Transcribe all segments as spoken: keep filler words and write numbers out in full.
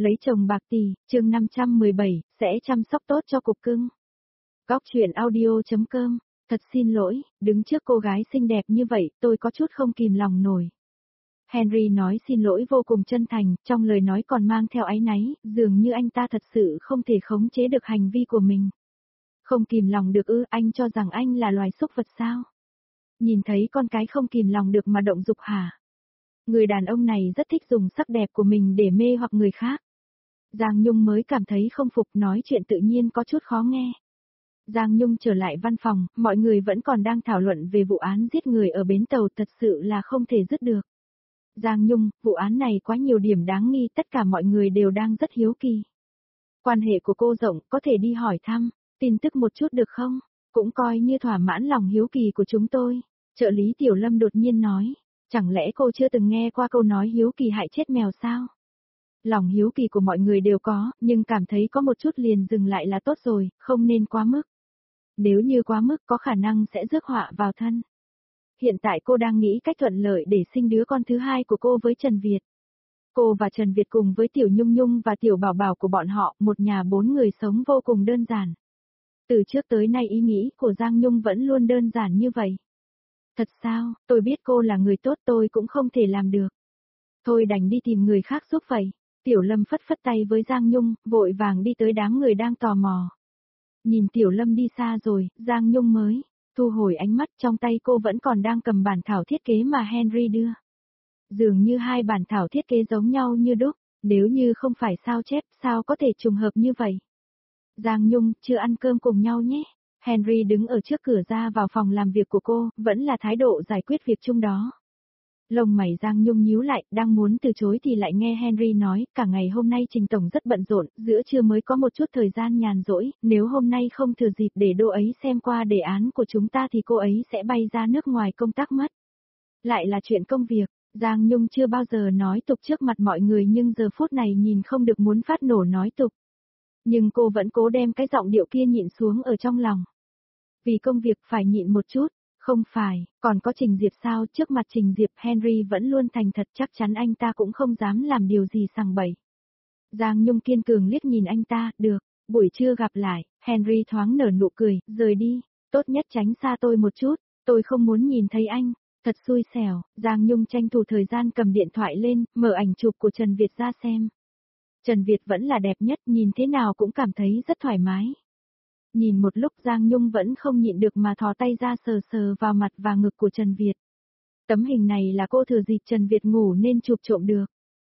Lấy chồng bạc tỷ, chương năm trăm mười bảy, sẽ chăm sóc tốt cho cục cưng. Góc truyện audio.com, thật xin lỗi, đứng trước cô gái xinh đẹp như vậy, tôi có chút không kìm lòng nổi. Henry nói xin lỗi vô cùng chân thành, trong lời nói còn mang theo áy náy, dường như anh ta thật sự không thể khống chế được hành vi của mình. Không kìm lòng được ư, anh cho rằng anh là loài súc vật sao? Nhìn thấy con cái không kìm lòng được mà động dục hả? Người đàn ông này rất thích dùng sắc đẹp của mình để mê hoặc người khác. Giang Nhung mới cảm thấy không phục, nói chuyện tự nhiên có chút khó nghe. Giang Nhung trở lại văn phòng, mọi người vẫn còn đang thảo luận về vụ án giết người ở bến tàu, thật sự là không thể dứt được. Giang Nhung, vụ án này quá nhiều điểm đáng nghi, tất cả mọi người đều đang rất hiếu kỳ. Quan hệ của cô rộng, có thể đi hỏi thăm, tin tức một chút được không? Cũng coi như thỏa mãn lòng hiếu kỳ của chúng tôi. Trợ lý Tiểu Lâm đột nhiên nói, chẳng lẽ cô chưa từng nghe qua câu nói hiếu kỳ hại chết mèo sao? Lòng hiếu kỳ của mọi người đều có, nhưng cảm thấy có một chút liền dừng lại là tốt rồi, không nên quá mức. Nếu như quá mức có khả năng sẽ rước họa vào thân. Hiện tại cô đang nghĩ cách thuận lợi để sinh đứa con thứ hai của cô với Trần Việt. Cô và Trần Việt cùng với Tiểu Nhung Nhung và Tiểu Bảo Bảo của bọn họ, một nhà bốn người sống vô cùng đơn giản. Từ trước tới nay ý nghĩ của Giang Nhung vẫn luôn đơn giản như vậy. Thật sao, tôi biết cô là người tốt, tôi cũng không thể làm được. Thôi đành đi tìm người khác giúp vậy. Tiểu Lâm phất phất tay với Giang Nhung, vội vàng đi tới đám người đang tò mò. Nhìn Tiểu Lâm đi xa rồi, Giang Nhung mới thu hồi ánh mắt, trong tay cô vẫn còn đang cầm bản thảo thiết kế mà Henry đưa. Dường như hai bản thảo thiết kế giống nhau như đúc, nếu như không phải sao chép, sao có thể trùng hợp như vậy. Giang Nhung, chưa ăn cơm cùng nhau nhé. Henry đứng ở trước cửa ra vào phòng làm việc của cô, vẫn là thái độ giải quyết việc chung đó. Lông mày Giang Nhung nhíu lại, đang muốn từ chối thì lại nghe Henry nói, cả ngày hôm nay Trình Tổng rất bận rộn, giữa trưa mới có một chút thời gian nhàn rỗi, nếu hôm nay không thừa dịp để cô ấy xem qua đề án của chúng ta thì cô ấy sẽ bay ra nước ngoài công tác mất. Lại là chuyện công việc, Giang Nhung chưa bao giờ nói tục trước mặt mọi người nhưng giờ phút này nhìn không được muốn phát nổ nói tục. Nhưng cô vẫn cố đem cái giọng điệu kia nhịn xuống ở trong lòng. Vì công việc phải nhịn một chút. Không phải, còn có Trình Diệp sao, trước mặt Trình Diệp Henry vẫn luôn thành thật, chắc chắn anh ta cũng không dám làm điều gì sằng bậy. Giang Nhung kiên cường liếc nhìn anh ta, được, buổi trưa gặp lại, Henry thoáng nở nụ cười, rời đi, tốt nhất tránh xa tôi một chút, tôi không muốn nhìn thấy anh, thật xui xẻo, Giang Nhung tranh thủ thời gian cầm điện thoại lên, mở ảnh chụp của Trần Việt ra xem. Trần Việt vẫn là đẹp nhất, nhìn thế nào cũng cảm thấy rất thoải mái. Nhìn một lúc Giang Nhung vẫn không nhịn được mà thò tay ra sờ sờ vào mặt và ngực của Trần Việt. Tấm hình này là cô thừa dịp Trần Việt ngủ nên chụp trộm được.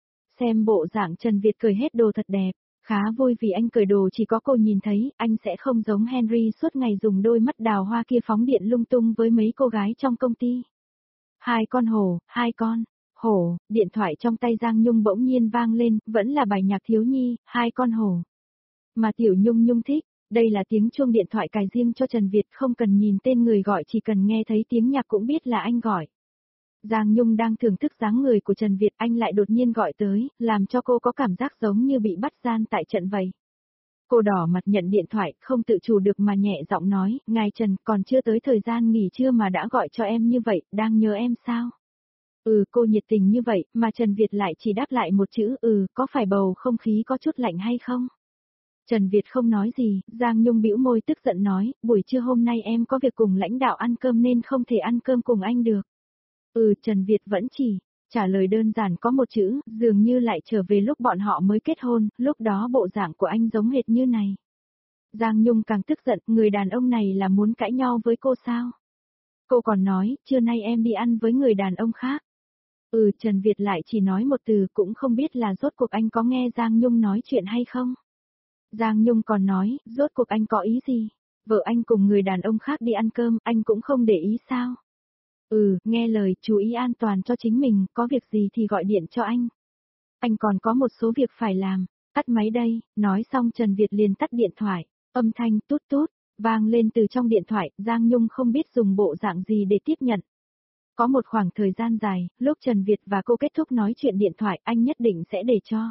Xem bộ dạng Trần Việt cởi hết đồ thật đẹp, khá vui vì anh cởi đồ chỉ có cô nhìn thấy, anh sẽ không giống Henry suốt ngày dùng đôi mắt đào hoa kia phóng điện lung tung với mấy cô gái trong công ty. Hai con hổ, hai con, hổ, điện thoại trong tay Giang Nhung bỗng nhiên vang lên, vẫn là bài nhạc thiếu nhi, hai con hổ. Mà Tiểu Nhung Nhung thích. Đây là tiếng chuông điện thoại cài riêng cho Trần Việt, không cần nhìn tên người gọi, chỉ cần nghe thấy tiếng nhạc cũng biết là anh gọi. Giang Nhung đang thưởng thức dáng người của Trần Việt, anh lại đột nhiên gọi tới, làm cho cô có cảm giác giống như bị bắt gian tại trận vậy. Cô đỏ mặt nhận điện thoại, không tự chủ được mà nhẹ giọng nói, ngài Trần, còn chưa tới thời gian nghỉ trưa mà đã gọi cho em như vậy, đang nhớ em sao? Ừ, cô nhiệt tình như vậy, mà Trần Việt lại chỉ đáp lại một chữ, ừ, có phải bầu không khí có chút lạnh hay không? Trần Việt không nói gì, Giang Nhung bĩu môi tức giận nói, buổi trưa hôm nay em có việc cùng lãnh đạo ăn cơm nên không thể ăn cơm cùng anh được. Ừ, Trần Việt vẫn chỉ trả lời đơn giản có một chữ, dường như lại trở về lúc bọn họ mới kết hôn, lúc đó bộ dạng của anh giống hệt như này. Giang Nhung càng tức giận, người đàn ông này là muốn cãi nhau với cô sao? Cô còn nói, trưa nay em đi ăn với người đàn ông khác. Ừ, Trần Việt lại chỉ nói một từ, cũng không biết là rốt cuộc anh có nghe Giang Nhung nói chuyện hay không. Giang Nhung còn nói, rốt cuộc anh có ý gì? Vợ anh cùng người đàn ông khác đi ăn cơm, anh cũng không để ý sao? Ừ, nghe lời, chú ý an toàn cho chính mình, có việc gì thì gọi điện cho anh. Anh còn có một số việc phải làm, tắt máy đây, nói xong Trần Việt liền tắt điện thoại, âm thanh tút tút, vang lên từ trong điện thoại, Giang Nhung không biết dùng bộ dạng gì để tiếp nhận. Có một khoảng thời gian dài, lúc Trần Việt và cô kết thúc nói chuyện điện thoại, anh nhất định sẽ để cho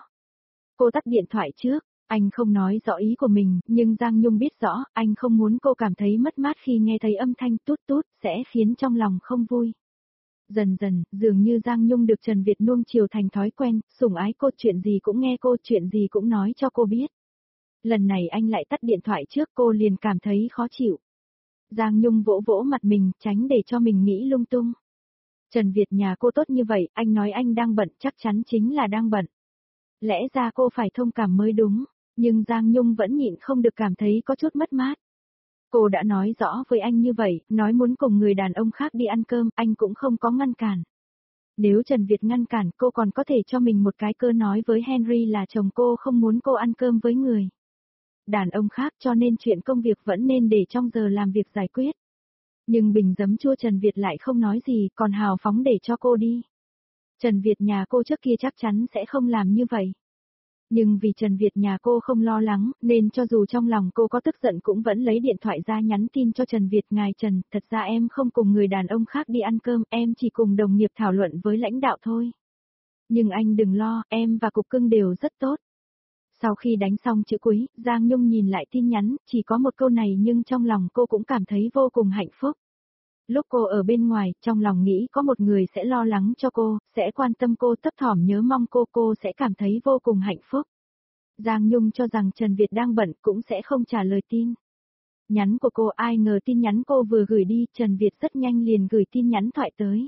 cô tắt điện thoại trước. Anh không nói rõ ý của mình, nhưng Giang Nhung biết rõ, anh không muốn cô cảm thấy mất mát khi nghe thấy âm thanh tút tút, sẽ khiến trong lòng không vui. Dần dần, dường như Giang Nhung được Trần Việt nuông chiều thành thói quen, sủng ái cô, chuyện gì cũng nghe cô, chuyện gì cũng nói cho cô biết. Lần này anh lại tắt điện thoại trước, cô liền cảm thấy khó chịu. Giang Nhung vỗ vỗ mặt mình, tránh để cho mình nghĩ lung tung. Trần Việt nhà cô tốt như vậy, anh nói anh đang bận, chắc chắn chính là đang bận. Lẽ ra cô phải thông cảm mới đúng, nhưng Giang Nhung vẫn nhịn không được cảm thấy có chút mất mát. Cô đã nói rõ với anh như vậy, nói muốn cùng người đàn ông khác đi ăn cơm, anh cũng không có ngăn cản. Nếu Trần Việt ngăn cản, cô còn có thể cho mình một cái cơ nói với Henry là chồng cô không muốn cô ăn cơm với người đàn ông khác, cho nên chuyện công việc vẫn nên để trong giờ làm việc giải quyết. Nhưng bình giấm chua Trần Việt lại không nói gì, còn hào phóng để cho cô đi. Trần Việt nhà cô trước kia chắc chắn sẽ không làm như vậy. Nhưng vì Trần Việt nhà cô không lo lắng, nên cho dù trong lòng cô có tức giận cũng vẫn lấy điện thoại ra nhắn tin cho Trần Việt. Ngài Trần, thật ra em không cùng người đàn ông khác đi ăn cơm, em chỉ cùng đồng nghiệp thảo luận với lãnh đạo thôi. Nhưng anh đừng lo, em và Cục Cưng đều rất tốt. Sau khi đánh xong chữ cuối, Giang Nhung nhìn lại tin nhắn, chỉ có một câu này nhưng trong lòng cô cũng cảm thấy vô cùng hạnh phúc. Lúc cô ở bên ngoài, trong lòng nghĩ có một người sẽ lo lắng cho cô, sẽ quan tâm cô, thấp thỏm nhớ mong cô, cô sẽ cảm thấy vô cùng hạnh phúc. Giang Nhung cho rằng Trần Việt đang bận cũng sẽ không trả lời tin nhắn của cô, ai ngờ tin nhắn cô vừa gửi đi, Trần Việt rất nhanh liền gửi tin nhắn thoại tới.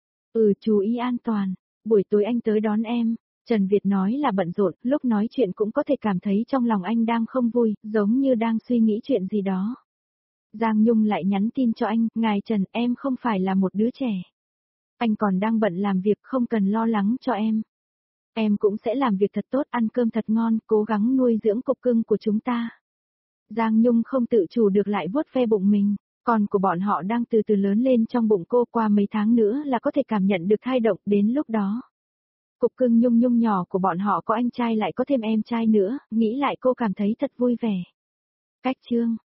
Ừ, chú ý an toàn, buổi tối anh tới đón em. Trần Việt nói là bận rộn, lúc nói chuyện cũng có thể cảm thấy trong lòng anh đang không vui, giống như đang suy nghĩ chuyện gì đó. Giang Nhung lại nhắn tin cho anh, ngài Trần, em không phải là một đứa trẻ. Anh còn đang bận làm việc, không cần lo lắng cho em. Em cũng sẽ làm việc thật tốt, ăn cơm thật ngon, cố gắng nuôi dưỡng Cục Cưng của chúng ta. Giang Nhung không tự chủ được lại vuốt ve bụng mình, con của bọn họ đang từ từ lớn lên trong bụng cô, qua mấy tháng nữa là có thể cảm nhận được thai động, đến lúc đó. Cục Cưng Nhung Nhung nhỏ của bọn họ có anh trai lại có thêm em trai nữa, nghĩ lại cô cảm thấy thật vui vẻ. Cách chương